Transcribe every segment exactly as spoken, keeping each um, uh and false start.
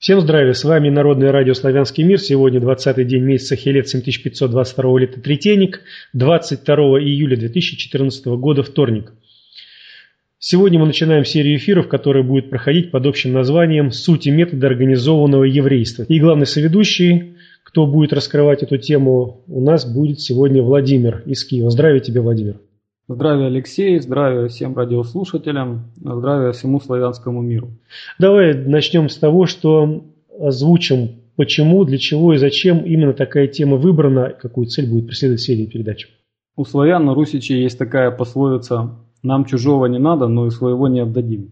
Всем здравия, с вами Народное радио «Славянский мир». Сегодня двадцатый день месяца Хелет семь тысяч пятьсот двадцать второго лета Третейник, двадцать второго июля две тысячи четырнадцатого года, вторник. Сегодня мы начинаем серию эфиров, которая будет проходить под общим названием «Суть и методы организованного еврейства». И главный соведущий, кто будет раскрывать эту тему, у нас будет сегодня Владимир из Киева. Здравия тебе, Владимир. Здравия, Алексей, здравия всем радиослушателям, здравия всему славянскому миру. Давай начнем с того, что озвучим, почему, для чего и зачем именно такая тема выбрана, какую цель будет преследовать серия передач. У славян на русичей есть такая пословица: «Нам чужого не надо, но и своего не отдадим».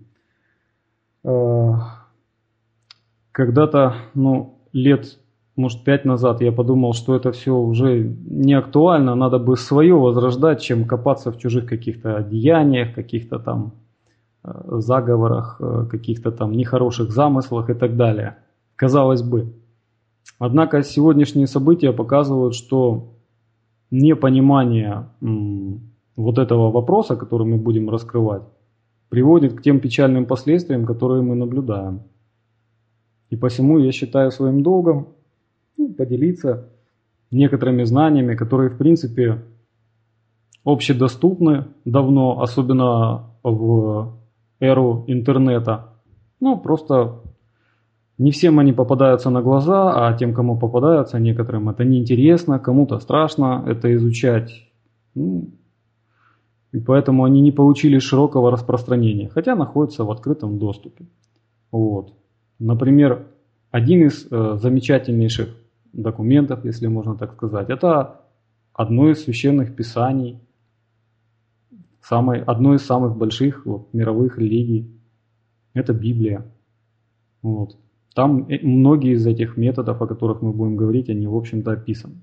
Когда-то, ну, лет, может, пять назад я подумал, что это все уже не актуально, надо бы свое возрождать, чем копаться в чужих каких-то деяниях, каких-то там заговорах, каких-то там нехороших замыслах и так далее. Казалось бы. Однако сегодняшние события показывают, что непонимание вот этого вопроса, который мы будем раскрывать, приводит к тем печальным последствиям, которые мы наблюдаем. И посему я считаю своим долгом поделиться некоторыми знаниями, которые в принципе общедоступны давно, особенно в эру интернета. Ну, просто не всем они попадаются на глаза, а тем, кому попадаются, некоторым это неинтересно, кому-то страшно это изучать. Ну, и поэтому они не получили широкого распространения, хотя находятся в открытом доступе. Вот. Например, один из э, замечательнейших документов, если можно так сказать, это одно из священных писаний, самой, одно из самых больших вот, мировых религий. Это Библия. Вот. Там многие из этих методов, о которых мы будем говорить, они, в общем-то, описаны.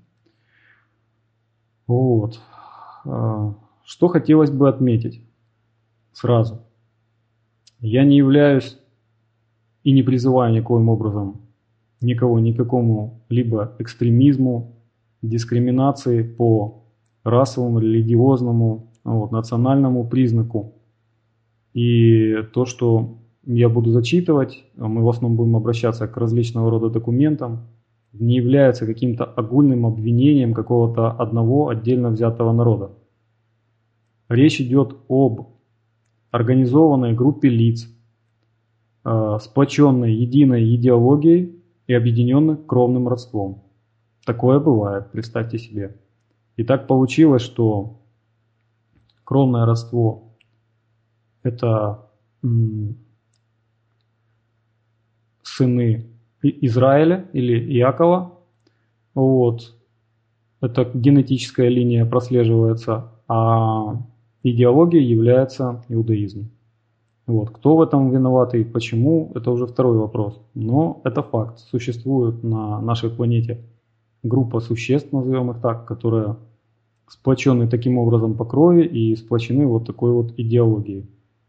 Вот. Что хотелось бы отметить сразу. Я не являюсь и не призываю никоим образом никого ни к какому либо экстремизму, дискриминации по расовому, религиозному, вот, национальному признаку. И то, что я буду зачитывать, мы в основном будем обращаться к различного рода документам, не является каким-то огульным обвинением какого-то одного отдельно взятого народа. Речь идет об организованной группе лиц, сплоченной единой идеологией и объединенных кровным родством. Такое бывает, представьте себе. И так получилось, что кровное родство – это м, сыны Израиля или Иакова. Вот. Это генетическая линия прослеживается, а идеологией является иудаизм. Вот. Кто в этом виноват и почему, это уже второй вопрос. Но это факт. Существует на нашей планете группа существ, назовем их так, которые сплочены таким образом по крови и сплочены вот такой вот идеологией.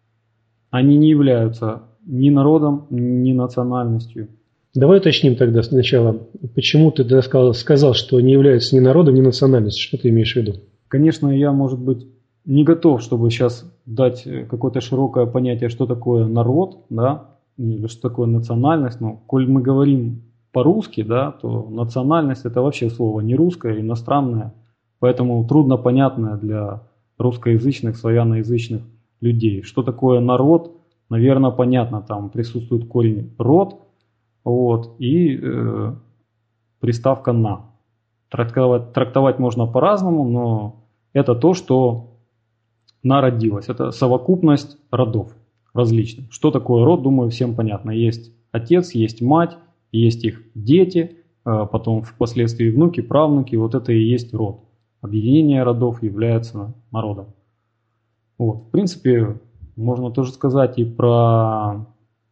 Они не являются ни народом, ни национальностью. Давай уточним тогда сначала, почему ты тогда сказал, сказал, что не являются ни народом, ни национальностью. Что ты имеешь в виду? Конечно, я, может быть, не готов, чтобы сейчас дать какое-то широкое понятие, что такое народ, да, или что такое национальность. Но коль мы говорим по-русски, да, то национальность это вообще слово не русское, иностранное, поэтому трудно понятное для русскоязычных, славяноязычных людей. Что такое народ, наверное, понятно, там присутствует корень род, вот, и э, приставка на. Трактовать, трактовать можно по-разному, но это то, что народилось. Это совокупность родов различных. Что такое род, думаю, всем понятно. Есть отец, есть мать, есть их дети, потом впоследствии внуки, правнуки. Вот это и есть род. Объединение родов является народом. Вот. В принципе, можно тоже сказать и про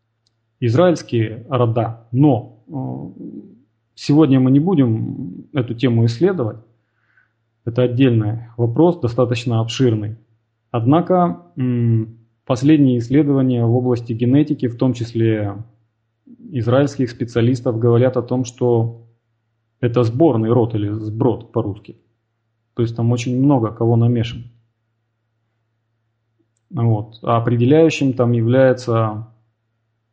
израильские рода. Но сегодня мы не будем эту тему исследовать. Это отдельный вопрос, достаточно обширный. Однако последние исследования в области генетики, в том числе израильских специалистов, говорят о том, что это сборный род или сброд по-русски. То есть там очень много кого намешано. Вот. А определяющим там является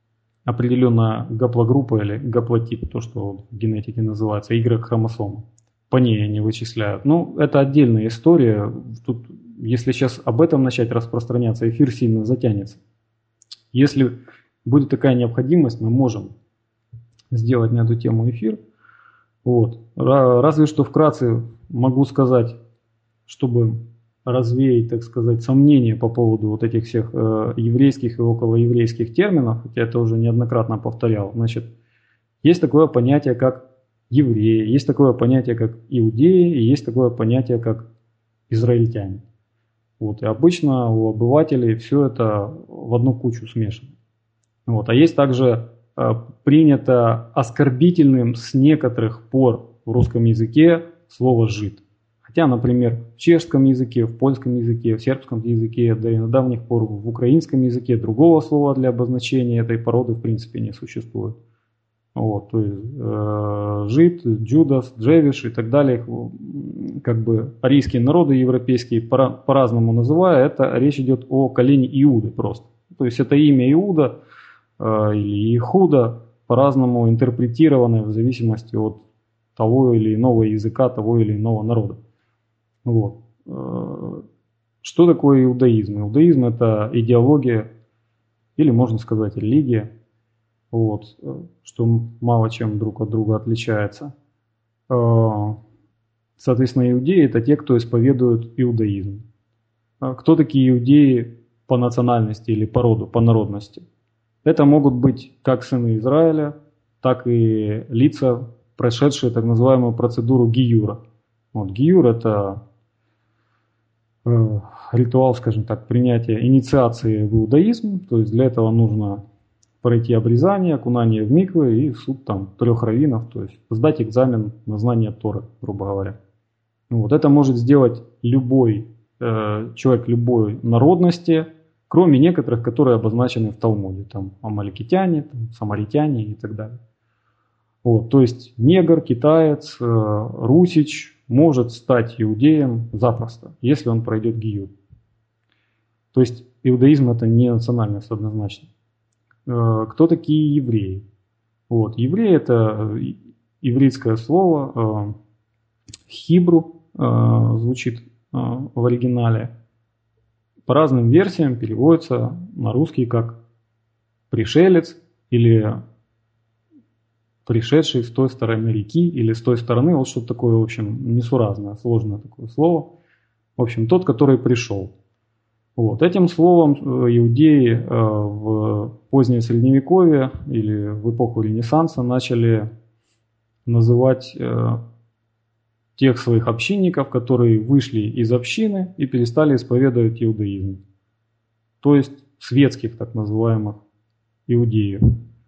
определенная гаплогруппа или гаплотип, то, что в генетике называется Y-хромосома. По ней они вычисляют. Ну, это отдельная история. Тут, если сейчас об этом начать распространяться, эфир сильно затянется. Если будет такая необходимость, мы можем сделать на эту тему эфир. Вот. Разве что вкратце могу сказать, чтобы развеять, так сказать, сомнения по поводу вот этих всех э, еврейских и околоеврейских терминов, хотя это уже неоднократно повторял. Значит, есть такое понятие, как евреи, есть такое понятие, как иудеи, и есть такое понятие, как израильтяне. Вот. И обычно у обывателей все это в одну кучу смешано. Вот. А есть также э, принято оскорбительным с некоторых пор в русском языке слово «жид». Хотя, например, в чешском языке, в польском языке, в сербском языке, да и на давних пор в украинском языке другого слова для обозначения этой породы в принципе не существует. Вот, то есть э, жид, джудас, джевиш и так далее, как бы арийские народы европейские по- по-разному называя, это речь идет о колене Иуды просто. То есть это имя Иуда э, или Ихуда по-разному интерпретированное в зависимости от того или иного языка, того или иного народа. Вот. Что такое иудаизм? Иудаизм – это идеология, или можно сказать религия, вот, что мало чем друг от друга отличается. Соответственно, иудеи – это те, кто исповедует иудаизм. Кто такие иудеи по национальности или по роду, по народности? Это могут быть как сыны Израиля, так и лица, прошедшие так называемую процедуру гиюра. Вот, гиюр – это э, ритуал, скажем так, принятия инициации в иудаизм. То есть для этого нужно пройти обрезание, окунание в миквы и суд там трех раввинов, то есть сдать экзамен на знание Торы, грубо говоря. Вот, это может сделать любой э, человек любой народности, кроме некоторых, которые обозначены в Талмуде, там амаликитяне, там, самаритяне и так далее. Вот, то есть негр, китаец, э, русич может стать иудеем запросто, если он пройдет гиюр. То есть иудаизм это не национальность однозначно. Э, кто такие евреи? Вот, евреи это ивритское слово, э, хибру э, звучит э, в оригинале. По разным версиям переводится на русский как пришелец или пришедший с той стороны реки или с той стороны, вот что-то такое, в общем, несуразное, сложное такое слово. В общем, тот, который пришел. Вот. Этим словом иудеи в позднее Средневековье или в эпоху Ренессанса начали называть тех своих общинников, которые вышли из общины и перестали исповедовать иудаизм. То есть светских так называемых иудеев.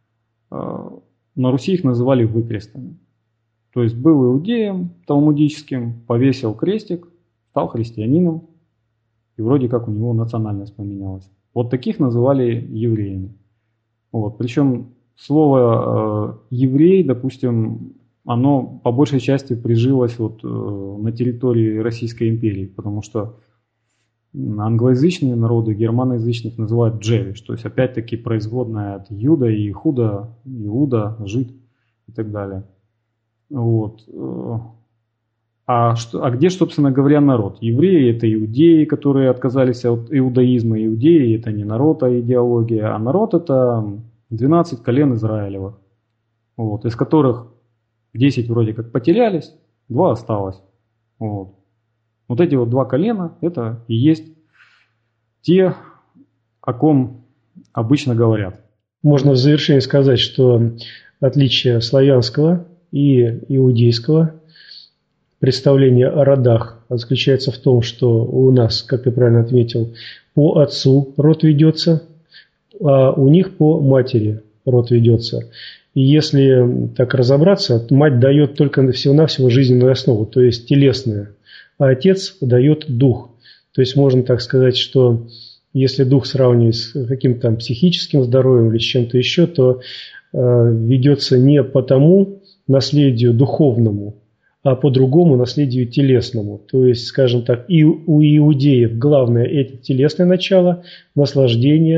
На Руси их называли выкрестами. То есть был иудеем талмудическим, повесил крестик, стал христианином, и вроде как у него национальность поменялась. Вот таких называли евреями. Вот. Причем слово э, еврей, допустим, оно по большей части прижилось вот, э, на территории Российской империи, потому что англоязычные народы германоязычных называют джевиш, то есть опять-таки производная от Юда и Худа, Иуда, Жид и так далее. Вот. А, что, а где, собственно говоря, народ? Евреи – это иудеи, которые отказались от иудаизма. Иудеи – это не народ, а идеология. А народ – это двенадцать колен Израилевых, вот, из которых десять вроде как потерялись, два осталось. Вот. Вот эти вот два колена – это и есть те, о ком обычно говорят. Можно в завершение сказать, что отличие славянского и иудейского представление о родах заключается в том, что у нас, как ты правильно отметил, по отцу род ведется, а у них по матери род ведется. И если так разобраться, мать дает только всего-навсего жизненную основу, то есть телесную, а отец дает дух. То есть можно так сказать, что если дух сравнивать с каким-то там психическим здоровьем или с чем-то еще, то э, ведется не по тому наследию духовному, а по другому наследию телесному. То есть, скажем так, и у иудеев главное это телесное начало, наслаждение,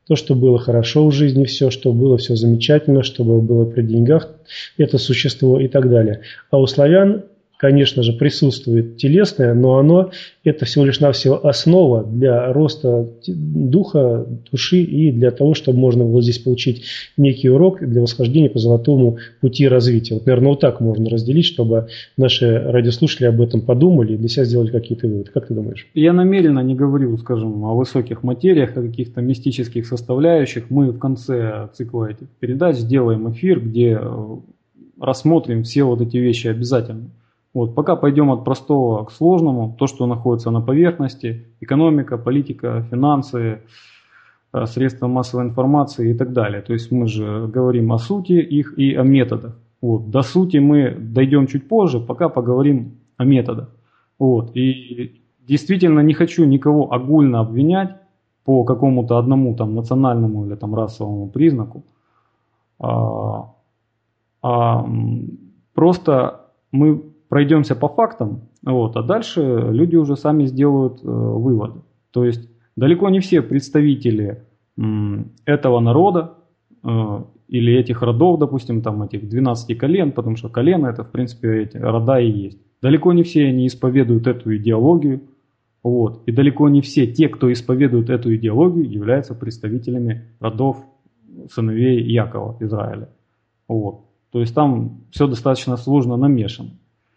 то, что было хорошо в жизни, все, что было все замечательно, чтобы было при деньгах это существо и так далее. А у славян, конечно же, присутствует телесное, но оно это всего лишь навсего основа для роста духа, души и для того, чтобы можно было здесь получить некий урок для восхождения по золотому пути развития. Вот, наверное, вот так можно разделить, чтобы наши радиослушатели об этом подумали и для себя сделали какие-то выводы. Как ты думаешь? Я намеренно не говорю, скажем, о высоких материях, о каких-то мистических составляющих. Мы в конце цикла этих передач сделаем эфир, где рассмотрим все вот эти вещи обязательно. Вот, пока пойдем от простого к сложному, то, что находится на поверхности, экономика, политика, финансы, средства массовой информации и так далее. То есть мы же говорим о сути их и о методах. Вот, до сути мы дойдем чуть позже, пока поговорим о методах. Вот, и действительно не хочу никого огульно обвинять по какому-то одному там, национальному или там, расовому признаку. А, а, просто мы пройдемся по фактам, вот, а дальше люди уже сами сделают э, выводы. То есть далеко не все представители м, этого народа э, или этих родов, допустим, там этих двенадцати колен, потому что колено это в принципе эти рода и есть. Далеко не все они исповедуют эту идеологию, вот, и далеко не все те, кто исповедует эту идеологию, являются представителями родов сыновей Якова, Израиля. Вот. То есть там все достаточно сложно намешано.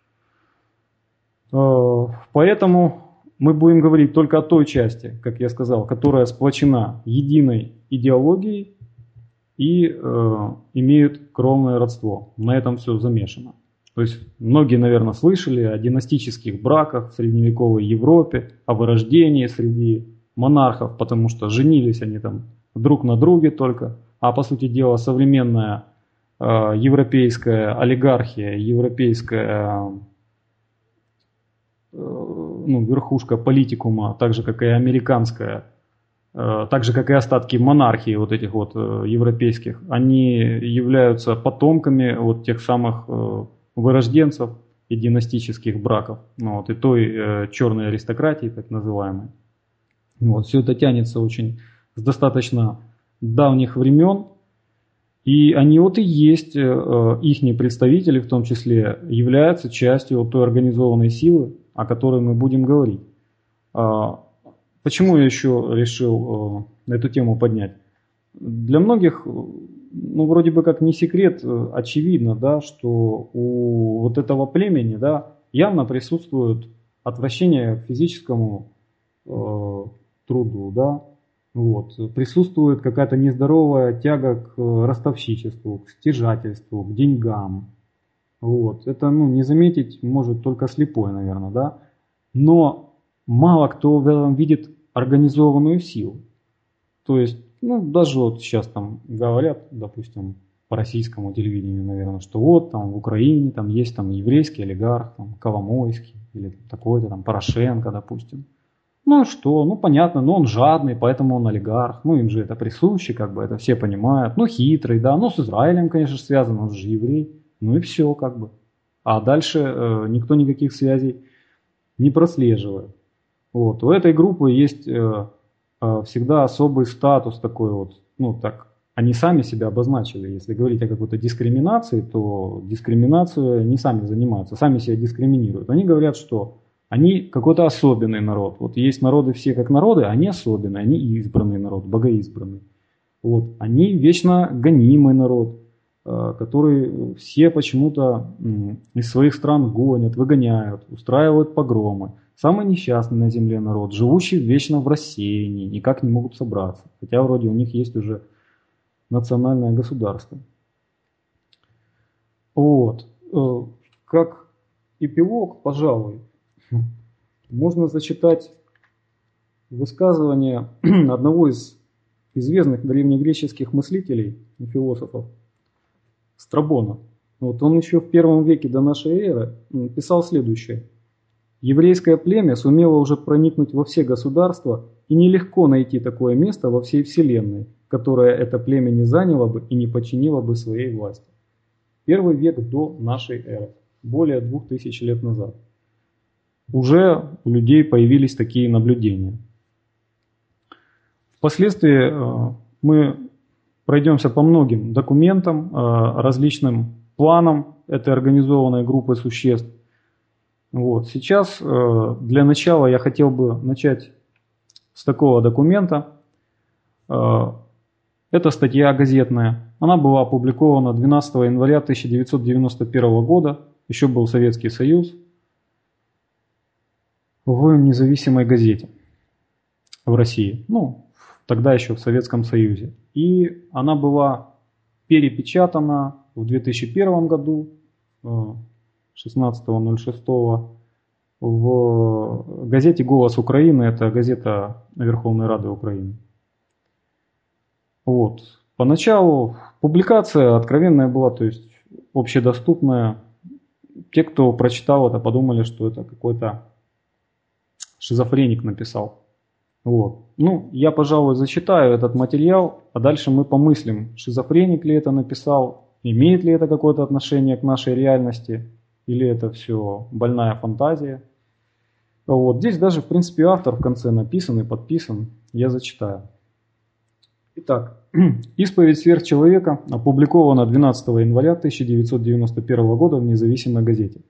Поэтому мы будем говорить только о той части, как я сказал, которая сплочена единой идеологией и э, имеет кровное родство. На этом все замешано. То есть многие, наверное, слышали о династических браках в средневековой Европе, о вырождении среди монархов, потому что женились они там друг на друге только. А по сути дела современная э, европейская олигархия, европейская ну, верхушка политикума, так же как и американская, так же как и остатки монархии вот этих вот европейских, они являются потомками вот тех самых вырожденцев и династических браков, ну, вот, и той черной аристократии, так называемой. Вот, все это тянется очень с достаточно давних времен, и они вот и есть, их представители в том числе, являются частью вот той организованной силы, о которой мы будем говорить. Почему я еще решил эту тему поднять? Для многих, ну, вроде бы как не секрет, очевидно, да, что у вот этого племени, да, явно присутствует отвращение к физическому э, труду, да, вот, присутствует какая-то нездоровая тяга к ростовщичеству, к стяжательству, к деньгам. Вот. Это, ну, не заметить может только слепой, наверное, да. Но мало кто в этом видит организованную силу. То есть, ну, даже вот сейчас там говорят, допустим, по российскому телевидению, наверное, что вот там в Украине там есть там еврейский олигарх, там Коломойский или такой-то там Порошенко, допустим. Ну что, ну понятно, но он жадный, поэтому он олигарх. Ну им же это присуще, как бы это все понимают. Ну хитрый, да, ну с Израилем, конечно, связан, он же еврей. Ну и все, как бы. А дальше э, никто никаких связей не прослеживает. Вот. У этой группы есть э, э, всегда особый статус такой вот, ну так, они сами себя обозначили. Если говорить о какой-то дискриминации, то дискриминацию не сами занимаются, сами себя дискриминируют. Они говорят, что они какой-то особенный народ. Вот есть народы все как народы, они особенные, они избранный народ, богоизбранный. Вот. Они вечно гонимый народ, который все почему-то из своих стран гонят, выгоняют, устраивают погромы. Самый несчастный на земле народ, живущий вечно в рассеянии, никак не могут собраться. Хотя вроде у них есть уже национальное государство. Вот. Как эпилог, пожалуй, можно зачитать высказывание одного из известных древнегреческих мыслителей и философов, Страбона. Вот он еще в первом веке до нашей эры писал следующее. Еврейское племя сумело уже проникнуть во все государства, и нелегко найти такое место во всей вселенной, которое это племя не заняло бы и не подчинило бы своей власти. Первый век до нашей эры, более двух тысяч лет назад. Уже у людей появились такие наблюдения. Впоследствии мы пройдемся по многим документам, различным планам этой организованной группы существ. Вот. Сейчас для начала я хотел бы начать с такого документа. Это статья газетная. Она была опубликована двенадцатого января тысяча девятьсот девяносто первого года. Еще был Советский Союз. В независимой газете в России. Ну, тогда еще в Советском Союзе. И она была перепечатана в две тысячи первом году, шестнадцатого ноль шестого, в газете «Голос Украины». Это газета Верховной Рады Украины. Вот. Поначалу публикация откровенная была, то есть общедоступная. Те, кто прочитал это, подумали, что это какой-то шизофреник написал. Вот. Ну, я, пожалуй, зачитаю этот материал, а дальше мы помыслим, шизофреник ли это написал, имеет ли это какое-то отношение к нашей реальности, или это все больная фантазия. Вот. Здесь даже, в принципе, автор в конце написан и подписан. Я зачитаю. Итак, «Исповедь сверхчеловека» опубликована двенадцатого января тысяча девятьсот девяносто первого года в независимой газете.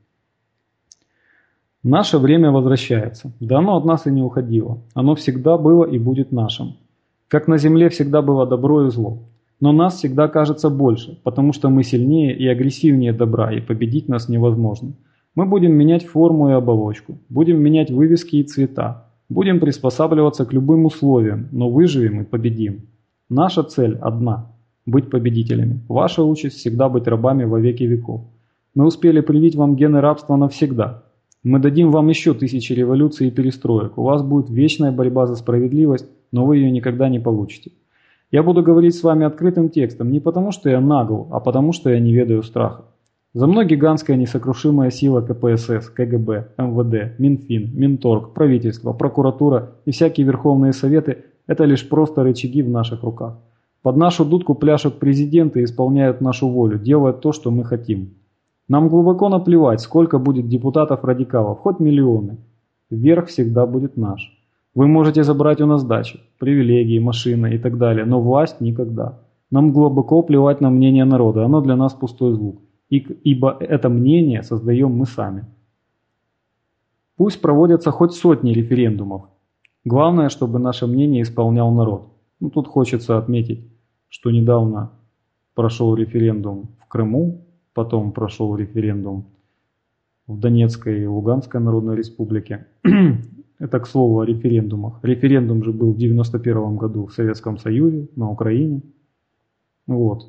Наше время возвращается. Да оно от нас и не уходило. Оно всегда было и будет нашим. Как на земле всегда было добро и зло. Но нас всегда кажется больше, потому что мы сильнее и агрессивнее добра, и победить нас невозможно. Мы будем менять форму и оболочку, будем менять вывески и цвета, будем приспосабливаться к любым условиям, но выживем и победим. Наша цель одна – быть победителями. Ваша участь всегда быть рабами во веки веков. Мы успели привить вам гены рабства навсегда. Мы дадим вам еще тысячи революций и перестроек. У вас будет вечная борьба за справедливость, но вы ее никогда не получите. Я буду говорить с вами открытым текстом не потому, что я нагл, а потому, что я не ведаю страха. За мной гигантская несокрушимая сила ка пэ эс эс, ка гэ бэ, эм вэ дэ, Минфин, Минторг, правительство, прокуратура и всякие верховные советы – это лишь просто рычаги в наших руках. Под нашу дудку пляшут президенты и исполняют нашу волю, делают то, что мы хотим. Нам глубоко наплевать, сколько будет депутатов-радикалов, хоть миллионы. Верх всегда будет наш. Вы можете забрать у нас дачи, привилегии, машины и так далее, но власть никогда. Нам глубоко плевать на мнение народа, оно для нас пустой звук, ибо это мнение создаем мы сами. Пусть проводятся хоть сотни референдумов. Главное, чтобы наше мнение исполнял народ. Ну, тут хочется отметить, что недавно прошел референдум в Крыму, потом прошел референдум в Донецкой и Луганской Народной Республике. Это, к слову, о референдумах. Референдум же был в девяносто первом году в Советском Союзе, на Украине. Вот.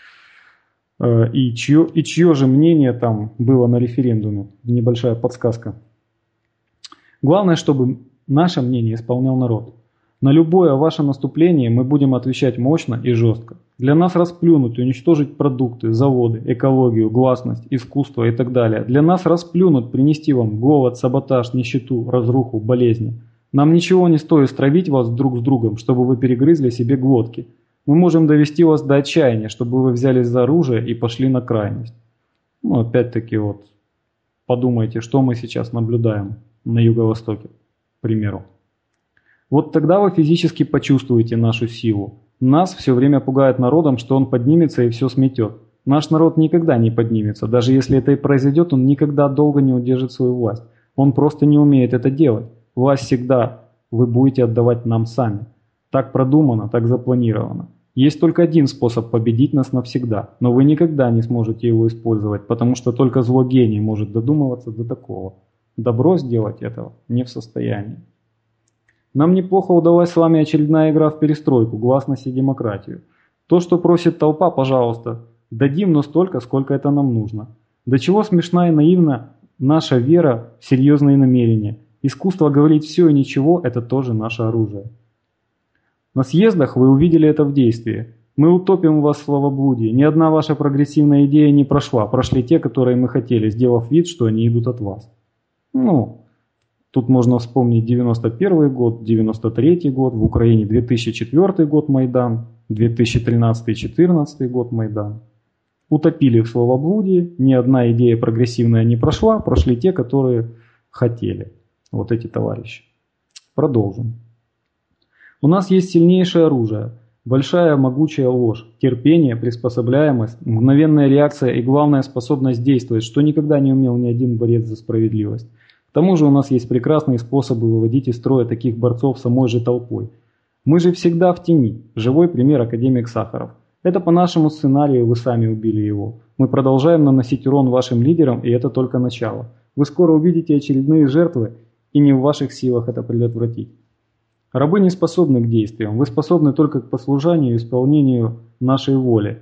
И чье, и чье же мнение там было на референдуме? Небольшая подсказка. Главное, чтобы наше мнение исполнял народ. На любое ваше наступление мы будем отвечать мощно и жестко. Для нас расплюнуть, уничтожить продукты, заводы, экологию, гласность, искусство и так далее. Для нас расплюнуть, принести вам голод, саботаж, нищету, разруху, болезни. Нам ничего не стоит стравить вас друг с другом, чтобы вы перегрызли себе глотки. Мы можем довести вас до отчаяния, чтобы вы взялись за оружие и пошли на крайность. Ну, опять-таки вот, подумайте, что мы сейчас наблюдаем на Юго-Востоке, к примеру. Вот тогда вы физически почувствуете нашу силу. Нас все время пугает народом, что он поднимется и все сметет. Наш народ никогда не поднимется. Даже если это и произойдет, он никогда долго не удержит свою власть. Он просто не умеет это делать. Власть всегда вы будете отдавать нам сами. Так продумано, так запланировано. Есть только один способ победить нас навсегда, но вы никогда не сможете его использовать, потому что только злой гений может додумываться до такого. Добро сделать этого не в состоянии. Нам неплохо удалась с вами очередная игра в перестройку, гласность и демократию. То, что просит толпа, пожалуйста, дадим, но столько, сколько это нам нужно. До чего смешна и наивна наша вера в серьезные намерения. Искусство говорить все и ничего – это тоже наше оружие. На съездах вы увидели это в действии. Мы утопим вас в словоблудии. Ни одна ваша прогрессивная идея не прошла. Прошли те, которые мы хотели, сделав вид, что они идут от вас. Ну, тут можно вспомнить девяносто первый год, девяносто третий год, в Украине две тысячи четвёртый год Майдан, две тысячи тринадцатый — две тысячи четырнадцатый год Майдан. Утопили в словоблудии, ни одна идея прогрессивная не прошла, прошли те, которые хотели. Вот эти товарищи. Продолжим. У нас есть сильнейшее оружие. Большая могучая ложь, терпение, приспособляемость, мгновенная реакция и главная способность действовать, что никогда не умел ни один борец за справедливость. К тому же у нас есть прекрасные способы выводить из строя таких борцов самой же толпой. Мы же всегда в тени. Живой пример академик Сахаров. Это по нашему сценарию вы сами убили его. Мы продолжаем наносить урон вашим лидерам, и это только начало. Вы скоро увидите очередные жертвы, и не в ваших силах это предотвратить. Рабы не способны к действиям, вы способны только к послушанию и исполнению нашей воли.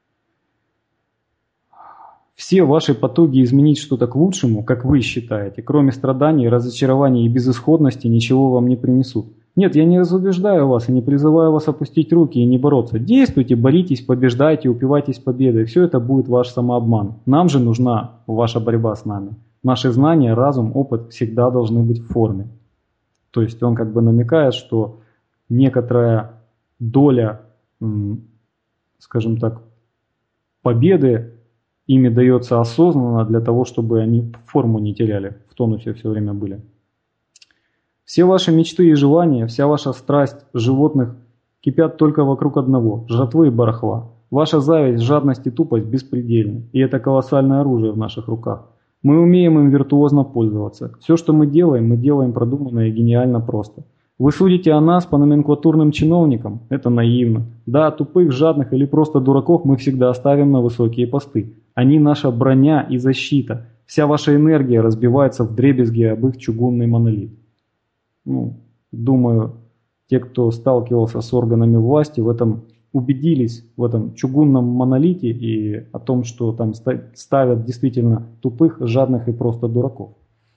Все ваши потуги изменить что-то к лучшему, как вы считаете, кроме страданий, разочарований и безысходности, ничего вам не принесут. Нет, я не разубеждаю вас и не призываю вас опустить руки и не бороться. Действуйте, боритесь, побеждайте, упивайтесь победой. Все это будет ваш самообман. Нам же нужна ваша борьба с нами. Наши знания, разум, опыт всегда должны быть в форме. То есть он как бы намекает, что некоторая доля, скажем так, победы ими дается осознанно для того, чтобы они форму не теряли, в тонусе все время были. Все ваши мечты и желания, вся ваша страсть животных кипят только вокруг одного – жратвы и барахла. Ваша зависть, жадность и тупость беспредельны, и это колоссальное оружие в наших руках. Мы умеем им виртуозно пользоваться. Все, что мы делаем, мы делаем продуманно и гениально просто. Вы судите о нас по номенклатурным чиновникам? Это наивно. Да, тупых, жадных или просто дураков мы всегда ставим на высокие посты. Они наша броня и защита. Вся ваша энергия разбивается вдребезги об их чугунный монолит. Ну, думаю, те, кто сталкивался с органами власти, в этом убедились, в этом чугунном монолите и о том, что там ставят действительно тупых, жадных и просто дураков.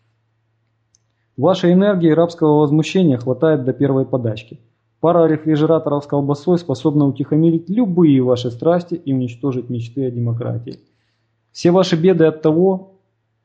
Вашей энергии рабского возмущения хватает до первой подачки. Пара рефрижераторов с колбасой способна утихомирить любые ваши страсти и уничтожить мечты о демократии. Все ваши беды от того,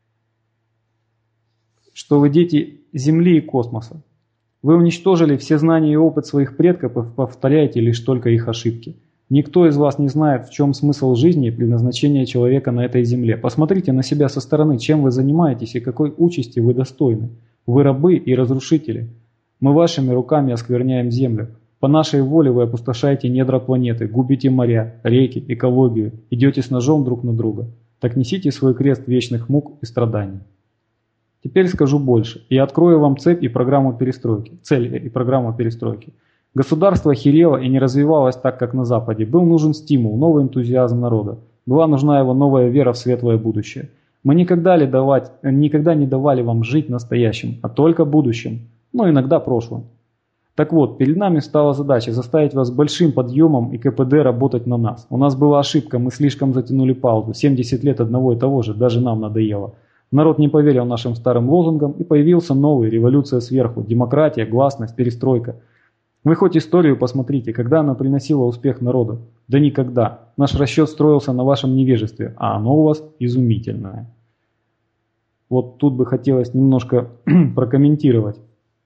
что вы дети Земли и космоса. Вы уничтожили все знания и опыт своих предков и повторяете лишь только их ошибки. Никто из вас не знает, в чем смысл жизни и предназначение человека на этой земле. Посмотрите на себя со стороны, чем вы занимаетесь и какой участи вы достойны. Вы рабы и разрушители. Мы вашими руками оскверняем землю. По нашей воле вы опустошаете недра планеты, губите моря, реки, экологию, идете с ножом друг на друга. Так несите свой крест вечных мук и страданий. Теперь скажу больше и открою вам цепь и программу перестройки, цель и программу перестройки. Государство херело и не развивалось так, как на Западе. Был нужен стимул, новый энтузиазм народа. Была нужна его новая вера в светлое будущее. Мы никогда, ли давать, никогда не давали вам жить настоящим, а только будущим, но иногда прошлым. Так вот, перед нами стала задача заставить вас большим подъемом и ка пэ дэ работать на нас. У нас была ошибка, мы слишком затянули паузу. семьдесят лет одного и того же, даже нам надоело. Народ не поверил нашим старым лозунгам, и появился новый, революция сверху, демократия, гласность, перестройка. Вы хоть историю посмотрите, когда она приносила успех народу? Да никогда. Наш расчет строился на вашем невежестве, а оно у вас изумительное. Вот тут бы хотелось немножко прокомментировать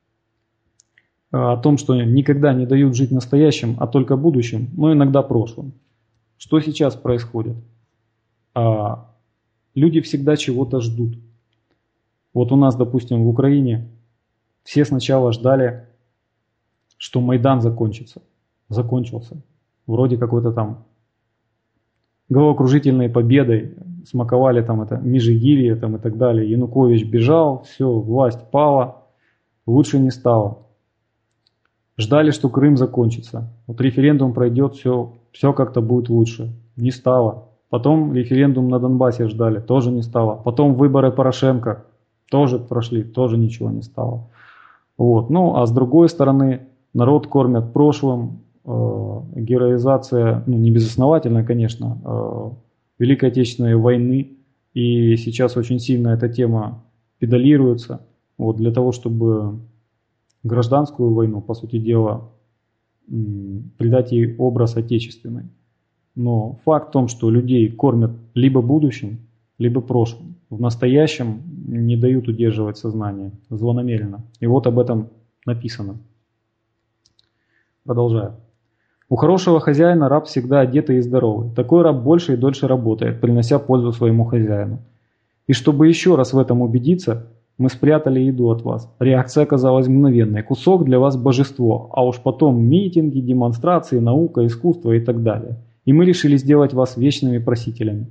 о том, что никогда не дают жить настоящим, а только будущим, но иногда прошлым. Что сейчас происходит? А, люди всегда чего-то ждут. Вот у нас, допустим, в Украине все сначала ждали, что Майдан закончится. Закончился. Вроде какой-то там головокружительной победой. Смаковали там это Межигирье там и так далее. Янукович бежал, все, власть пала, лучше не стало. Ждали, что Крым закончится. Вот референдум пройдет, все, все как-то будет лучше. Не стало. Потом референдум на Донбассе ждали, тоже не стало. Потом выборы Порошенко тоже прошли, тоже ничего не стало. Вот. Ну, а с другой стороны, народ кормят прошлым, э, героизация, ну, не безосновательная, конечно, э, Великой Отечественной войны. И сейчас очень сильно эта тема педалируется, вот, для того, чтобы гражданскую войну, по сути дела, придать ей образ отечественный. Но факт в том, что людей кормят либо будущим, либо прошлым. В настоящем не дают удерживать сознание злонамеренно. И вот об этом написано. Продолжаю. У хорошего хозяина раб всегда одетый и здоровый. Такой раб больше и дольше работает, принося пользу своему хозяину. И чтобы еще раз в этом убедиться, Мы спрятали еду от вас. Реакция оказалась мгновенной. Кусок для вас божество, а уж потом митинги, демонстрации, наука, искусство и так далее. И мы решили сделать вас вечными просителями.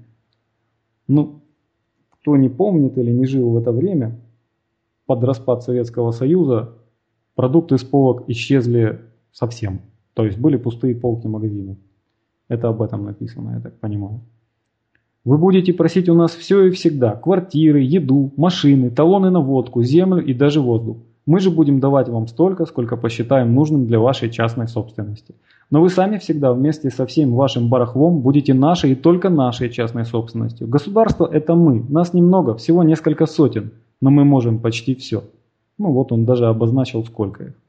Ну, кто не помнит или не жил в это время, под распад Советского Союза продукты с полок исчезли совсем. То есть были пустые полки магазинов. Это об этом написано, я так понимаю. Вы будете просить у нас все и всегда. Квартиры, еду, машины, талоны на водку, землю и даже воздух. Мы же будем давать вам столько, сколько посчитаем нужным для вашей частной собственности. Но вы сами всегда вместе со всем вашим барахлом будете нашей и только нашей частной собственностью. Государство – это мы. Нас немного, всего несколько сотен. Но мы можем почти все. Ну вот он даже обозначил сколько их.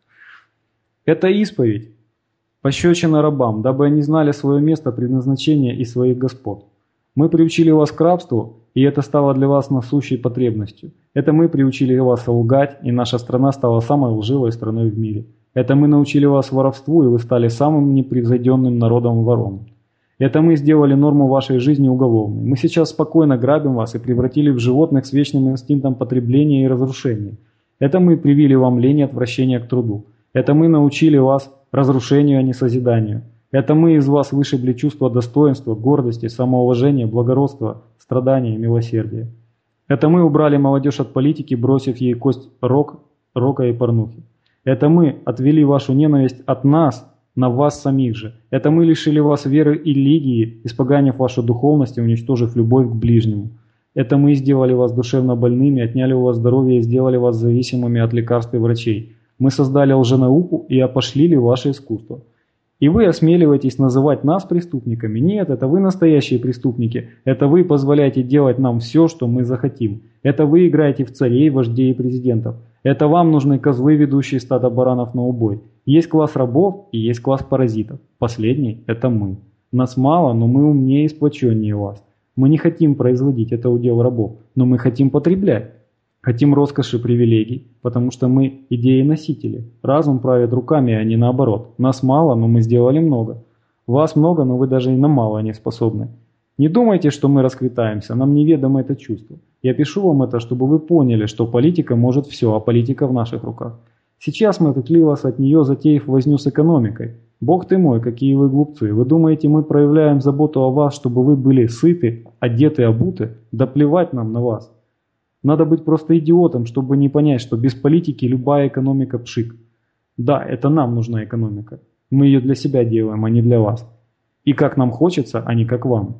Это исповедь. Пощечина рабам, дабы они знали свое место предназначения и своих господ. Мы приучили вас к рабству, и это стало для вас насущей потребностью. Это мы приучили вас лгать, и наша страна стала самой лживой страной в мире. Это мы научили вас воровству, и вы стали самым непревзойденным народом вором. Это мы сделали норму вашей жизни уголовной. Мы сейчас спокойно грабим вас и превратили в животных с вечным инстинктом потребления и разрушения. Это мы привили вам лень и отвращение к труду. Это мы научили вас разрушению, а не созиданию. Это мы из вас вышибли чувство достоинства, гордости, самоуважения, благородства, страдания и милосердия. Это мы убрали молодежь от политики, бросив ей кость рок, рока и порнухи. Это мы отвели вашу ненависть от нас на вас самих же. Это мы лишили вас веры и религии, испоганив вашу духовность и уничтожив любовь к ближнему. Это мы сделали вас душевно больными, отняли у вас здоровье и сделали вас зависимыми от лекарств и врачей. Мы создали лженауку и опошлили ваше искусство. И вы осмеливаетесь называть нас преступниками? Нет, это вы настоящие преступники. Это вы позволяете делать нам все, что мы захотим. Это вы играете в царей, вождей и президентов. Это вам нужны козлы, ведущие стадо баранов на убой. Есть класс рабов и есть класс паразитов. Последний – это мы. Нас мало, но мы умнее и сплоченнее вас. Мы не хотим производить, это удел рабов, но мы хотим потреблять. Хотим роскоши привилегий, потому что мы идеи-носители. Разум правит руками, а не наоборот. Нас мало, но мы сделали много. Вас много, но вы даже и на мало не способны. Не думайте, что мы расквитаемся, нам неведомо это чувство. Я пишу вам это, чтобы вы поняли, что политика может все, а политика в наших руках. Сейчас мы отвлекли вас от нее, затеяв возню с экономикой. Бог ты мой, какие вы глупцы. Вы думаете, мы проявляем заботу о вас, чтобы вы были сыты, одеты, обуты? Да плевать нам на вас. Надо быть просто идиотом, чтобы не понять, что без политики любая экономика пшик. Да, это нам нужна экономика. Мы ее для себя делаем, а не для вас. И как нам хочется, а не как вам.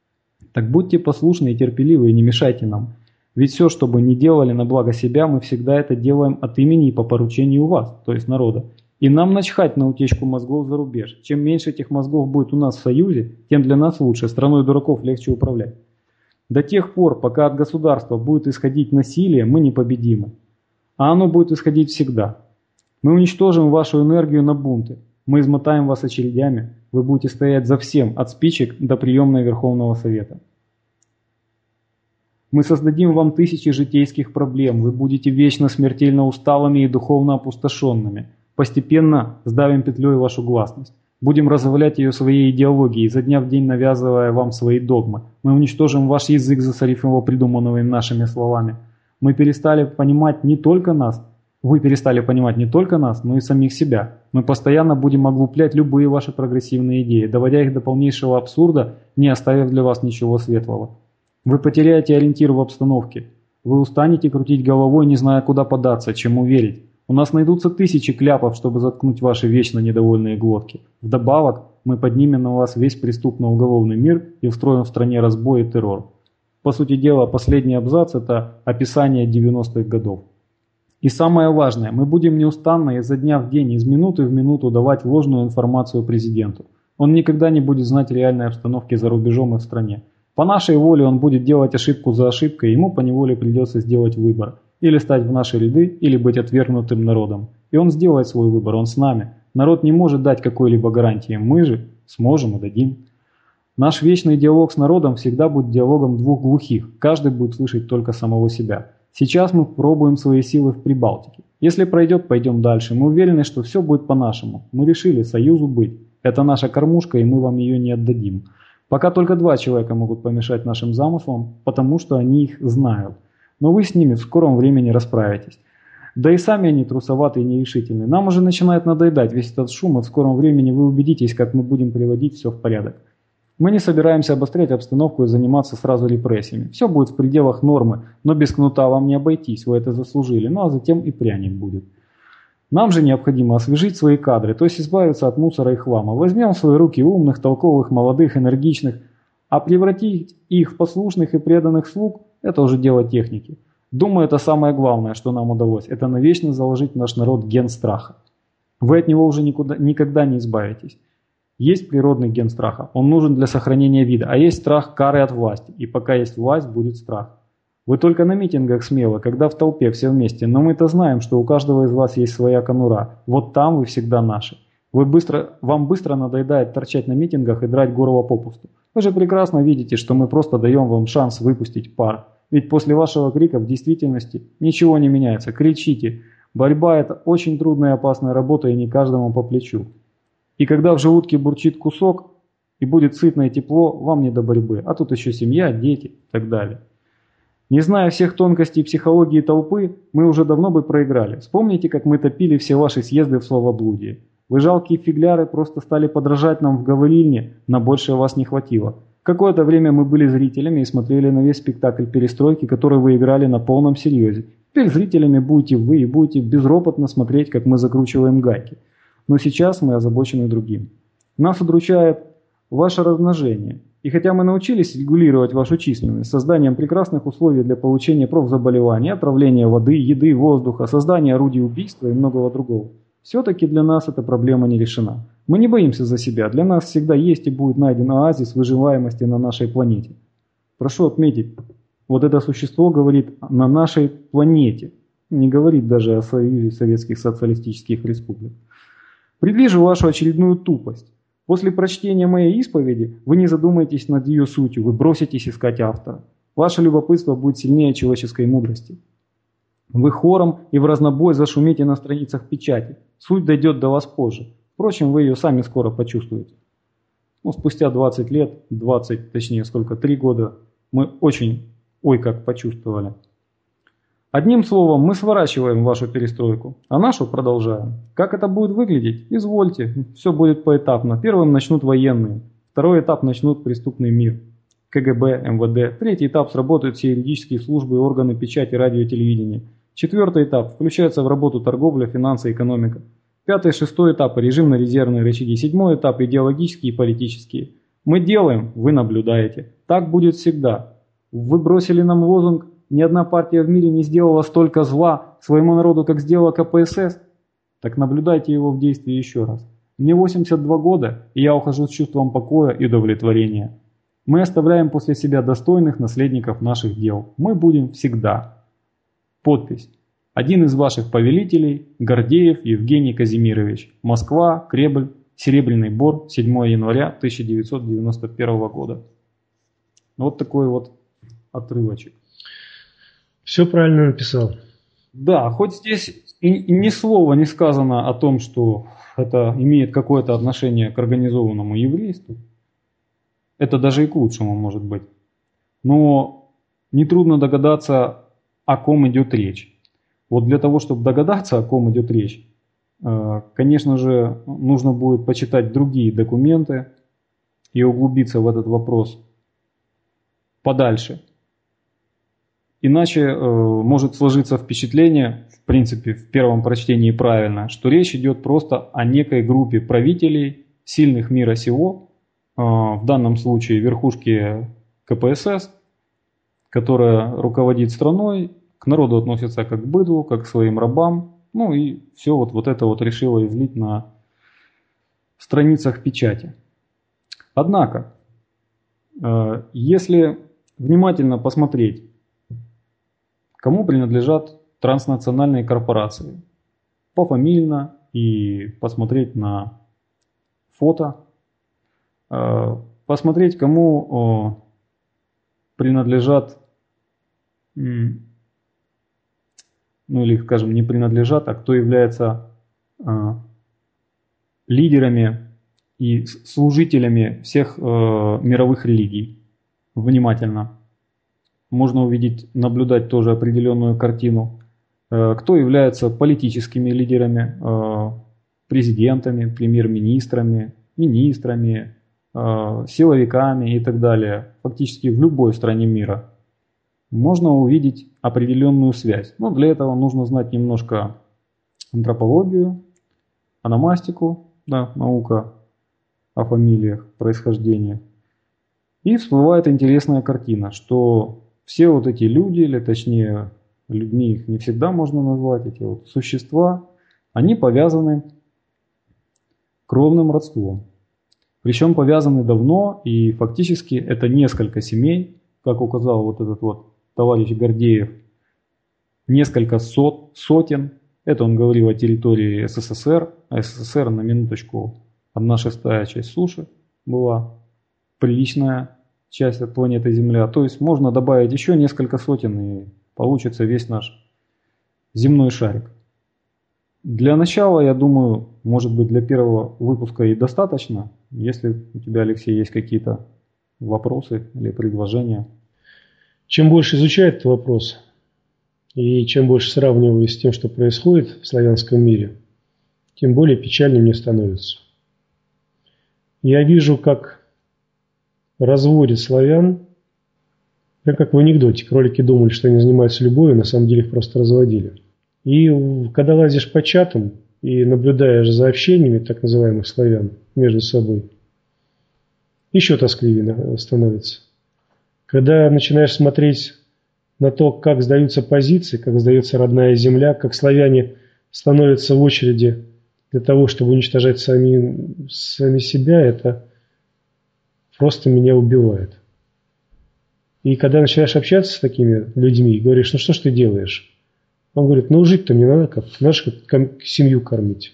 Так будьте послушны и терпеливы, и не мешайте нам. Ведь все, что бы ни делали на благо себя, мы всегда это делаем от имени и по поручению вас, то есть народа. И нам начхать на утечку мозгов за рубеж. Чем меньше этих мозгов будет у нас в Союзе, тем для нас лучше, страной дураков легче управлять. До тех пор, пока от государства будет исходить насилие, мы непобедимы. А оно будет исходить всегда. Мы уничтожим вашу энергию на бунты. Мы измотаем вас очередями. Вы будете стоять за всем, от спичек до приемной Верховного Совета. Мы создадим вам тысячи житейских проблем. Вы будете вечно смертельно усталыми и духовно опустошенными. Постепенно сдавим петлей вашу гласность. Будем развалять ее своей идеологией, изо дня в день навязывая вам свои догмы. Мы уничтожим ваш язык, засорив его придуманными нашими словами. Мы перестали понимать не только нас, вы перестали понимать не только нас, но и самих себя. Мы постоянно будем оглуплять любые ваши прогрессивные идеи, доводя их до полнейшего абсурда, не оставив для вас ничего светлого. Вы потеряете ориентир в обстановке. Вы устанете крутить головой, не зная, куда податься, чему верить. У нас найдутся тысячи кляпов, чтобы заткнуть ваши вечно недовольные глотки. Вдобавок, мы поднимем на вас весь преступно-уголовный мир и устроим в стране разбой и террор. По сути дела, последний абзац – это описание девяностых годов. И самое важное, мы будем неустанно изо дня в день, из минуты в минуту давать ложную информацию президенту. Он никогда не будет знать реальной обстановки за рубежом и в стране. По нашей воле он будет делать ошибку за ошибкой, ему поневоле придется сделать выбор. Или стать в наши ряды, или быть отвергнутым народом. И он сделает свой выбор, он с нами. Народ не может дать какой-либо гарантии, мы же сможем и дадим. Наш вечный диалог с народом всегда будет диалогом двух глухих, каждый будет слышать только самого себя. Сейчас мы пробуем свои силы в Прибалтике. Если пройдет, пойдем дальше. Мы уверены, что все будет по-нашему. Мы решили союзу быть. Это наша кормушка, и мы вам ее не отдадим. Пока только два человека могут помешать нашим замыслам, потому что они их знают. Но вы с ними в скором времени расправитесь. Да и сами они трусоватые и нерешительные. Нам уже начинает надоедать весь этот шум, и в скором времени вы убедитесь, как мы будем приводить все в порядок. Мы не собираемся обострять обстановку и заниматься сразу репрессиями. Все будет в пределах нормы, но без кнута вам не обойтись, вы это заслужили, ну а затем и пряник будет. Нам же необходимо освежить свои кадры, то есть избавиться от мусора и хлама. Возьмем в свои руки умных, толковых, молодых, энергичных, а превратить их в послушных и преданных слуг – это уже дело техники. Думаю, это самое главное, что нам удалось, это навечно заложить в наш народ ген страха. Вы от него уже никуда, никогда не избавитесь. Есть природный ген страха, он нужен для сохранения вида, а есть страх кары от власти, и пока есть власть, будет страх. Вы только на митингах смело, когда в толпе все вместе, но мы-то знаем, что у каждого из вас есть своя конура, вот там вы всегда наши. Вы быстро, вам быстро надоедает торчать на митингах и драть горло попусту. Вы же прекрасно видите, что мы просто даем вам шанс выпустить пар. Ведь после вашего крика в действительности ничего не меняется. Кричите. Борьба – это очень трудная и опасная работа, и не каждому по плечу. И когда в желудке бурчит кусок, и будет сытно и тепло, вам не до борьбы. А тут еще семья, дети и так далее. Не зная всех тонкостей психологии толпы, мы уже давно бы проиграли. Вспомните, как мы топили все ваши съезды в словоблудие. Вы жалкие фигляры просто стали подражать нам в говорильне, на большее вас не хватило. Какое-то время мы были зрителями и смотрели на весь спектакль перестройки, который вы играли на полном серьезе. Теперь зрителями будете вы и будете безропотно смотреть, как мы закручиваем гайки. Но сейчас мы озабочены другим. Нас удручает ваше размножение. И хотя мы научились регулировать вашу численность созданием прекрасных условий для получения профзаболеваний, отравления воды, еды, воздуха, создания орудий убийства и многого другого, все-таки для нас эта проблема не решена. Мы не боимся за себя. Для нас всегда есть и будет найден оазис выживаемости на нашей планете. Прошу отметить, вот это существо говорит на нашей планете. Не говорит даже о Союзе Советских Социалистических Республик. Предвижу вашу очередную тупость. После прочтения моей исповеди вы не задумаетесь над ее сутью, вы броситесь искать автора. Ваше любопытство будет сильнее человеческой мудрости. Вы хором и в разнобой зашумите на страницах печати. Суть дойдет до вас позже. Впрочем, вы ее сами скоро почувствуете. Ну, спустя двадцать лет, двадцать, точнее сколько, три года, мы очень, ой как почувствовали. Одним словом, мы сворачиваем вашу перестройку, а нашу продолжаем. Как это будет выглядеть? Извольте, все будет поэтапно. Первым начнут военные, второй этап начнут преступный мир, КГБ, МВД. Третий этап сработают все юридические службы и органы печати, радио и телевидения. Четвертый этап включается в работу торговля, финансы, экономика. Пятый, шестой этапы режимно-резервные рычаги. Седьмой этап идеологические и политические. Мы делаем, вы наблюдаете. Так будет всегда. Вы бросили нам лозунг: ни одна партия в мире не сделала столько зла своему народу, как сделала ка пэ эс эс. Так наблюдайте его в действии еще раз. Мне восемьдесят два года, и я ухожу с чувством покоя и удовлетворения. Мы оставляем после себя достойных наследников наших дел. Мы будем всегда. Подпись. Один из ваших повелителей, Гордеев Евгений Казимирович. Москва, Кремль, Серебряный Бор, седьмое января тысяча девятьсот девяносто первого года. Вот такой вот отрывочек. Все правильно написал. Да, хоть здесь и, и ни слова не сказано о том, что это имеет какое-то отношение к организованному еврейству. Это даже и к лучшему может быть. Но нетрудно догадаться, о ком идет речь. Вот для того, чтобы догадаться, о ком идет речь, конечно же, нужно будет почитать другие документы и углубиться в этот вопрос подальше. Иначе э, может сложиться впечатление, в принципе, в первом прочтении правильно, что речь идет просто о некой группе правителей, сильных мира сего, э, в данном случае верхушки ка пэ эс эс, которая руководит страной, к народу относится как к быдлу, как к своим рабам, ну и все вот, вот это вот решила излить на страницах печати. Однако, э, если внимательно посмотреть, кому принадлежат транснациональные корпорации, пофамильно и посмотреть на фото, посмотреть, кому принадлежат, ну или, скажем, не принадлежат, а кто является лидерами и служителями всех мировых религий. Внимательно. можно увидеть, наблюдать тоже определенную картину. Кто является политическими лидерами, президентами, премьер-министрами, министрами, силовиками и так далее. Фактически в любой стране мира можно увидеть определенную связь. Но для этого нужно знать немножко антропологию, ономастику, да, наука о фамилиях, происхождении. И всплывает интересная картина, что все вот эти люди, или точнее людьми их не всегда можно назвать, эти вот существа, они повязаны кровным родством. Причем повязаны давно, и фактически это несколько семей, как указал вот этот вот товарищ Гордеев, несколько сот, сотен. Это он говорил о территории СССР, а СССР, на минуточку, одна шестая часть суши была, приличная часть от планеты Земля. То есть можно добавить еще несколько сотен, и получится весь наш земной шарик. Для начала, я думаю, может быть, для первого выпуска и достаточно. Если у тебя, Алексей, есть какие-то вопросы или предложения. Чем больше изучаю этот вопрос, и чем больше сравниваю с тем, что происходит в славянском мире, тем более печально мне становится. Я вижу, как разводят славян, прям как в анекдоте. Кролики думали, что они занимаются любовью, на самом деле их просто разводили. И когда лазишь по чатам и наблюдаешь за общениями так называемых славян между собой, еще тоскливее становится. Когда начинаешь смотреть на то, как сдаются позиции, как сдается родная земля, как славяне становятся в очереди для того, чтобы уничтожать сами, сами себя, это просто меня убивает. И когда начинаешь общаться с такими людьми и говоришь, ну что ж ты делаешь? Он говорит, ну жить-то мне надо как-то, надо как семью кормить.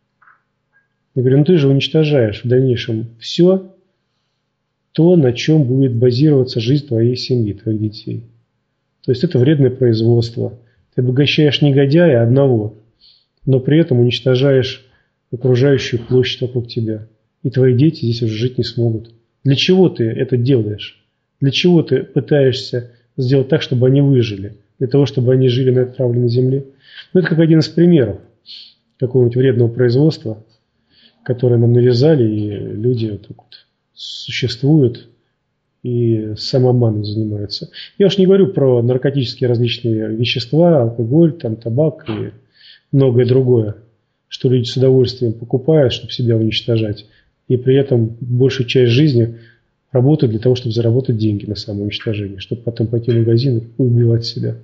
Я говорю, ну ты же уничтожаешь в дальнейшем все то, на чем будет базироваться жизнь твоей семьи, твоих детей. То есть это вредное производство. Ты обогащаешь негодяя одного, но при этом уничтожаешь окружающую площадь вокруг тебя. И твои дети здесь уже жить не смогут. Для чего ты это делаешь? Для чего ты пытаешься сделать так, чтобы они выжили? Для того, чтобы они жили на отравленной земле? Ну, это как один из примеров какого-нибудь вредного производства, которое нам навязали, и люди вот так вот существуют и самообманом занимаются. Я уж не говорю про наркотические различные вещества, алкоголь, там, табак и многое другое, что люди с удовольствием покупают, чтобы себя уничтожать, и при этом большую часть жизни работают для того, чтобы заработать деньги на самоуничтожение, чтобы потом пойти в магазин и убивать себя.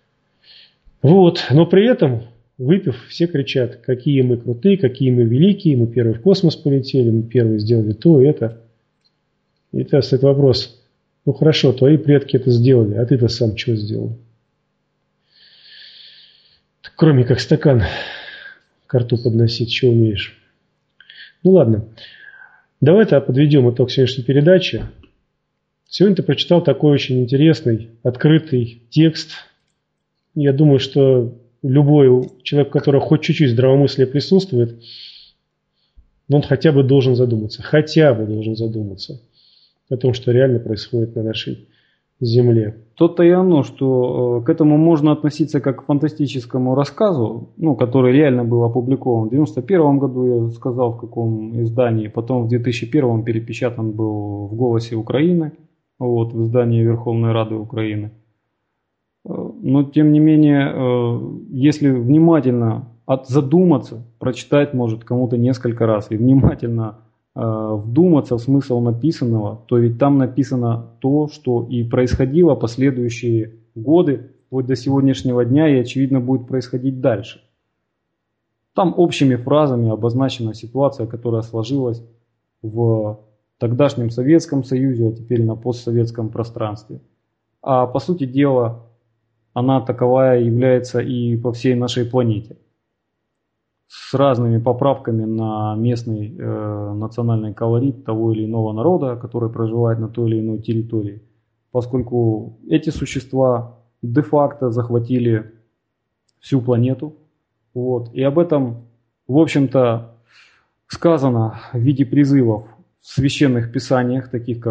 Вот, но при этом, выпив, все кричат, какие мы крутые, какие мы великие, мы первые в космос полетели, мы первые сделали то, это. И тогда стоит вопрос, ну хорошо, твои предки это сделали, а ты-то сам что сделал? Кроме как стакан к рту подносить, что умеешь. Ну ладно, давай-то подведем итог сегодняшней передачи. Сегодня ты прочитал такой очень интересный, открытый текст. Я думаю, что любой человек, у которого хоть чуть-чуть здравомыслия присутствует, он хотя бы должен задуматься, хотя бы должен задуматься о том, что реально происходит на нашей земле. То-то и оно, что к этому можно относиться как к фантастическому рассказу, ну, который реально был опубликован в девяносто первом году, я сказал, в каком издании, потом в две тысячи первом перепечатан был в «Голосе Украины», вот, в издании Верховной Рады Украины. Но, тем не менее, если внимательно задуматься, прочитать может кому-то несколько раз, и внимательно вдуматься в смысл написанного, то ведь там написано то, что и происходило последующие годы, вплоть до сегодняшнего дня, и очевидно будет происходить дальше. Там общими фразами обозначена ситуация, которая сложилась в тогдашнем Советском Союзе, а теперь на постсоветском пространстве. А по сути дела, она таковая является и по всей нашей планете. С разными поправками на местный э, национальный колорит того или иного народа, который проживает на той или иной территории. Поскольку эти существа де-факто захватили всю планету. Вот. И об этом, в общем-то, сказано в виде призывов в священных писаниях, таких как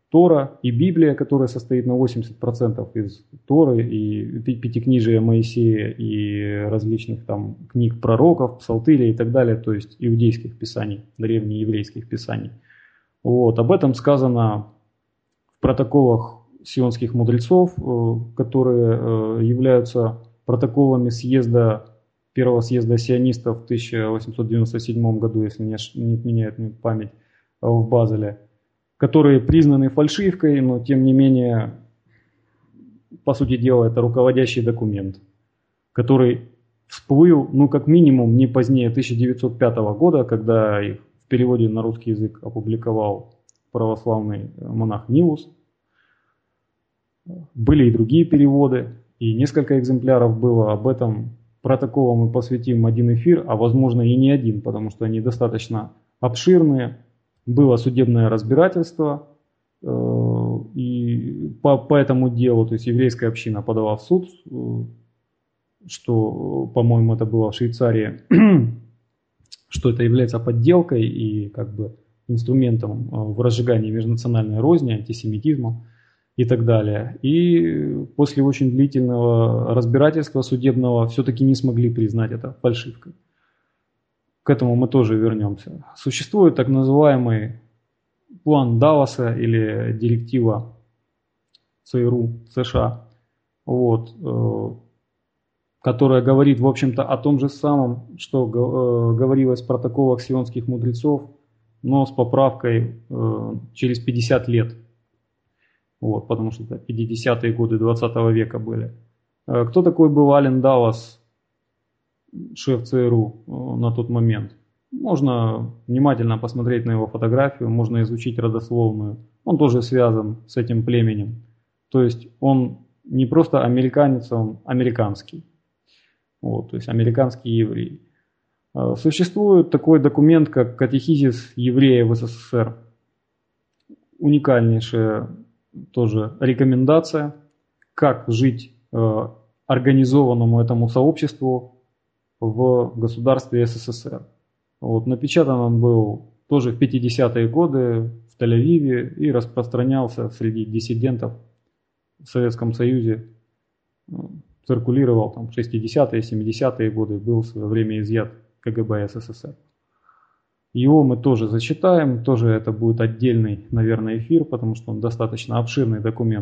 Тора и Библия, которая состоит на восемьдесят процентов из Торы и Пятикнижия Моисея и различных там книг пророков, псалтыря и так далее, то есть иудейских писаний, древнееврейских писаний. Вот, об этом сказано в протоколах сионских мудрецов, которые являются протоколами съезда, первого съезда сионистов в тысяча восемьсот девяносто седьмом году, если не отменяет память, в Базеле, которые признаны фальшивкой, но тем не менее, по сути дела, это руководящий документ, который всплыл, ну, как минимум, не позднее тысяча девятьсот пятого года, когда их в переводе на русский язык опубликовал православный монах Нилус. Были и другие переводы, и несколько экземпляров было. Об этом протоколу мы посвятим один эфир, а возможно и не один, потому что они достаточно обширные. Было судебное разбирательство, э, и по, по этому делу, то есть еврейская община подала в суд, э, что, по-моему, это было в Швейцарии, что это является подделкой и как бы инструментом в разжигании межнациональной розни, антисемитизма и так далее. И после очень длительного разбирательства судебного все-таки не смогли признать это фальшивкой. К этому мы тоже вернемся. Существует так называемый план Далласа или директива ЦРУ США, вот, э, которая говорит, в общем-то, о том же самом, что э, говорилось в протоколах сионских мудрецов, но с поправкой э, через пятьдесят лет. Вот, потому что это пятидесятые годы двадцатого века были. Э, кто такой был Ален Даллас, шеф ЦРУ на тот момент? Можно внимательно посмотреть на его фотографию, можно изучить родословную. Он тоже связан с этим племенем. То есть он не просто американец, он американский. Вот, то есть американский еврей. Существует такой документ, как «Катехизис еврея в СССР». Уникальнейшая тоже рекомендация, как жить организованному этому сообществу в государстве СССР. Вот, напечатан он был тоже в пятидесятые годы в Тель-Авиве и распространялся среди диссидентов в Советском Союзе. Циркулировал там в шестидесятые, семидесятые годы, был в свое время изъят КГБ СССР. Его мы тоже зачитаем, тоже это будет отдельный, наверное, эфир, потому что он достаточно обширный документ.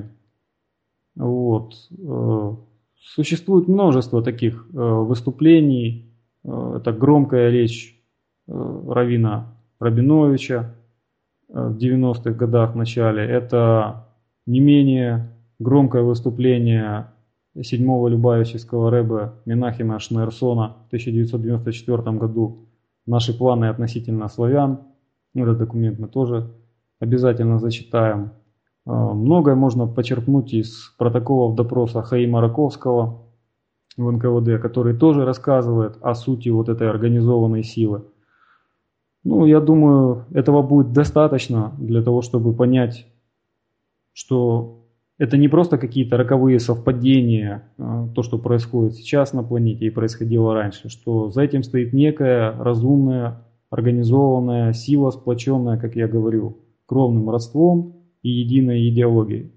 Вот. Существует множество таких выступлений. Это громкая речь раввина Рабиновича в девяностых годах в начале. Это не менее громкое выступление седьмого любавического рэбе Менахема Шнеерсона в тысяча девятьсот девяносто четвёртом году «Наши планы относительно славян». Этот документ мы тоже обязательно зачитаем. Многое можно почерпнуть из протоколов допроса Хаима Раковского в эн ка вэ дэ, который тоже рассказывает о сути вот этой организованной силы. Ну, я думаю, этого будет достаточно для того, чтобы понять, что это не просто какие-то роковые совпадения, то, что происходит сейчас на планете и происходило раньше, что за этим стоит некая разумная, организованная сила, сплоченная, как я говорю, кровным родством и единой идеологией.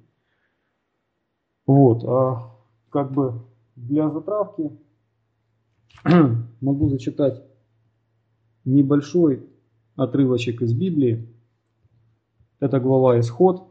Вот, а как бы для затравки могу зачитать небольшой отрывочек из Библии. Это глава Исход,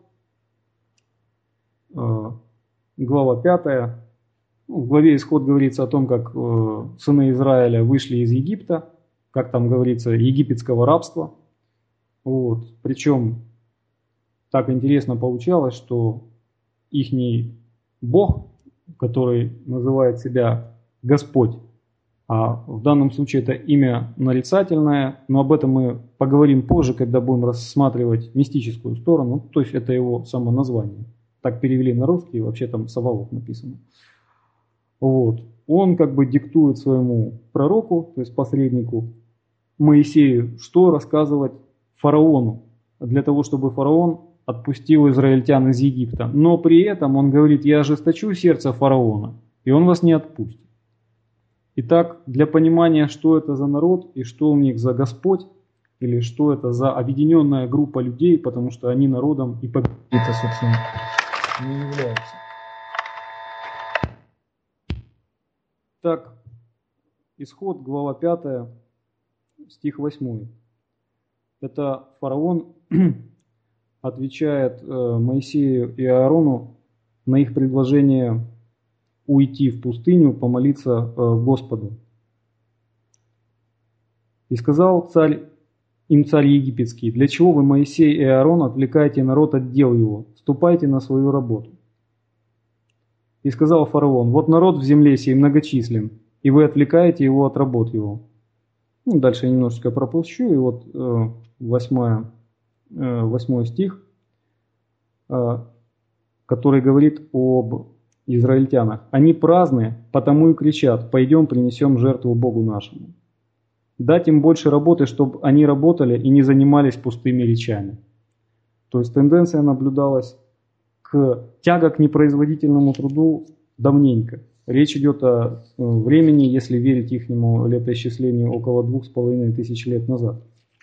глава пятая. В главе Исход говорится о том, как сыны Израиля вышли из Египта, как там говорится, египетского рабства. Вот. Причем так интересно получалось, что ихний Бог, который называет себя Господь, а в данном случае это имя нарицательное, но об этом мы поговорим позже, когда будем рассматривать мистическую сторону, то есть это его само название. Так перевели на русский, вообще там Саваоф написано. Вот. Он как бы диктует своему пророку, то есть посреднику Моисею, что рассказывать фараону, для того, чтобы фараон отпустил израильтян из Египта. Но при этом он говорит: я ожесточу сердце фараона, и он вас не отпустит. Итак, для понимания, что это за народ и что у них за Господь, или что это за объединенная группа людей, потому что они народом и победителем, собственно, не являются. Так, Исход, глава пятая, стих восьмой. Это фараон отвечает Моисею и Аарону на их предложение уйти в пустыню, помолиться Господу. И сказал царь, им царь египетский: для чего вы, Моисей и Аарон, отвлекаете народ от дел его? Ступайте на свою работу. И сказал фараон: вот народ в земле сей многочислен, и вы отвлекаете его от работ его. Ну, дальше я немножечко пропущу, и вот э, восьмой, э, восьмой стих, э, который говорит об израильтянах. Они праздны, потому и кричат: пойдем принесем жертву Богу нашему. Дать им больше работы, чтобы они работали и не занимались пустыми речами. То есть тенденция наблюдалась к тяга к непроизводительному труду давненько. Речь идет о времени, если верить ихнему летоисчислению, около двух с половиной тысяч лет назад.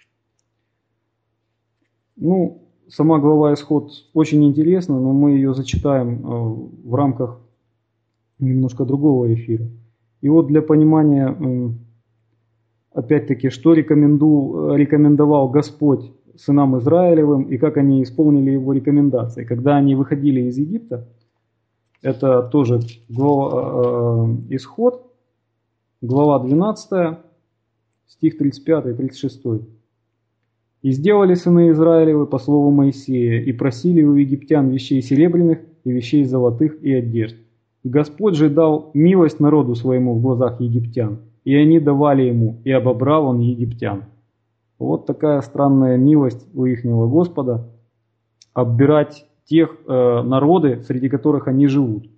Ну, сама глава Исход очень интересна, но мы ее зачитаем в рамках немножко другого эфира. И вот для понимания, опять-таки, что рекомендовал Господь сынам Израилевым и как они исполнили его рекомендации. Когда они выходили из Египта, это тоже глава, э, Исход, глава двенадцатая, стих тридцать пятый тридцать шестой. «И сделали сыны Израилевы по слову Моисея, и просили у египтян вещей серебряных и вещей золотых и одежд. Господь же дал милость народу своему в глазах египтян, и они давали ему, и обобрал он египтян». Вот такая странная милость у ихнего Господа, оббирать тех э, народы, среди которых они живут.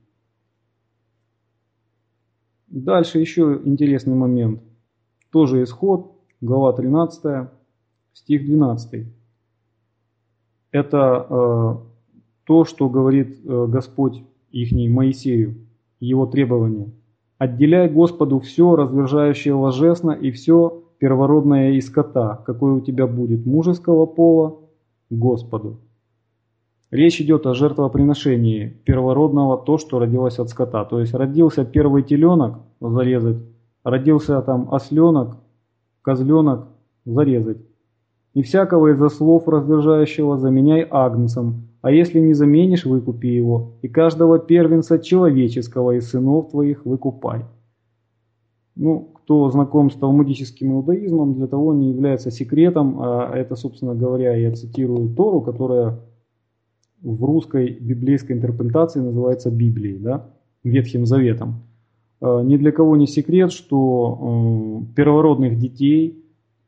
Дальше еще интересный момент. Тоже Исход, глава тринадцатая, стих двенадцатый. Это э, то, что говорит э, Господь ихний Моисею, его требования. «Отделяй Господу все разверзающее ложесно и все первородное из скота, какое у тебя будет, мужеского пола, Господу». Речь идет о жертвоприношении первородного, то, что родилось от скота. То есть родился первый теленок, зарезать, родился там осленок, козленок, зарезать. «И всякого из ослов разверзающего заменяй агнцем, а если не заменишь, выкупи его, и каждого первенца человеческого из сынов твоих выкупай». Ну, кто знаком с талмудическим иудаизмом, для того не является секретом, а это, собственно говоря, я цитирую Тору, которая в русской библейской интерпретации называется Библией, да, Ветхим Заветом. Ни для кого не секрет, что первородных детей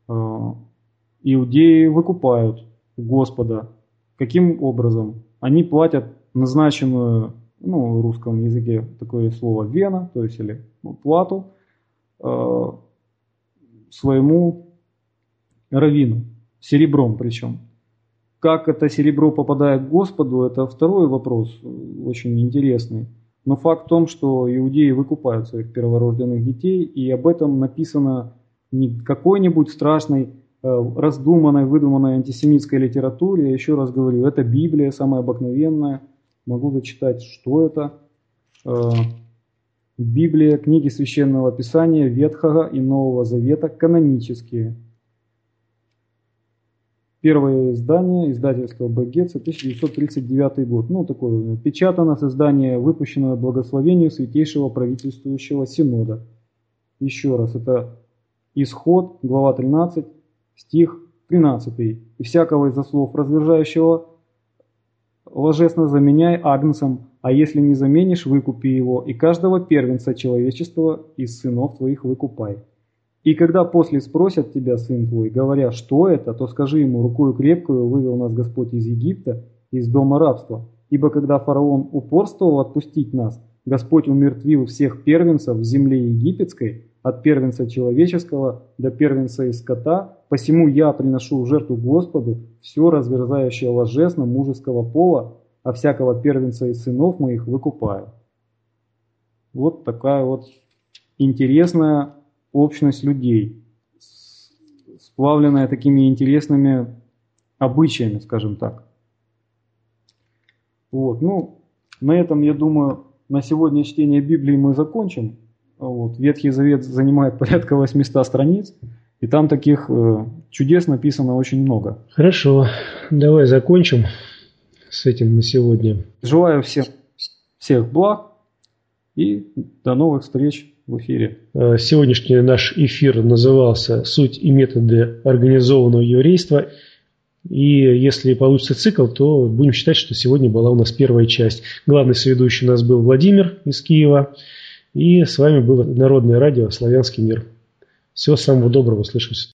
иудеи выкупают у Господа. Каким образом? Они платят назначенную, ну, в русском языке такое слово вена, то есть или ну, плату э, своему раввину, серебром причем. Как это серебро попадает к Господу, это второй вопрос, очень интересный. Но факт в том, что иудеи выкупают своих перворожденных детей, и об этом написано не какой-нибудь страшной, раздуманной, выдуманной антисемитской литературе. Я еще раз говорю, это Библия, самая обыкновенная. Могу зачитать, что это. Библия, книги Священного Писания, Ветхого и Нового Завета, канонические. Первое издание, издательство Бегец, тысяча девятьсот тридцать девятый год. Ну, такое, печатано с издания, выпущенное благословению Святейшего Правительствующего Синода. Еще раз, это Исход, глава тринадцать, стих тринадцатый. «И всякого из ослов разверзающего ложесно заменяй агнцем, а если не заменишь, выкупи его, и каждого первенца человечества из сынов твоих выкупай. И когда после спросят тебя, сын твой, говоря, что это, то скажи ему: рукою крепкую вывел нас Господь из Египта, из дома рабства. Ибо когда фараон упорствовал отпустить нас, Господь умертвил всех первенцев в земле египетской, от первенца человеческого до первенца из скота, посему я приношу в жертву Господу все разверзающее ложесно мужеского пола, а всякого первенца из сынов моих выкупаю». Вот такая вот интересная общность людей с сплавленное такими интересными обычаями, скажем так. Вот, ну, на этом, я думаю, на сегодня чтение Библии мы закончим. Вот, Ветхий Завет занимает порядка восемьсот страниц, и там таких э, чудес написано очень много. Хорошо, давай закончим с этим на сегодня. Желаю всем всех благ и до новых встреч в эфире. Сегодняшний наш эфир назывался «Суть и методы организованного еврейства». И если получится цикл, то будем считать, что сегодня была у нас первая часть. Главный соведущий у нас был Владимир из Киева. И с вами было Народное радио «Славянский мир». Всего самого доброго, услышимся.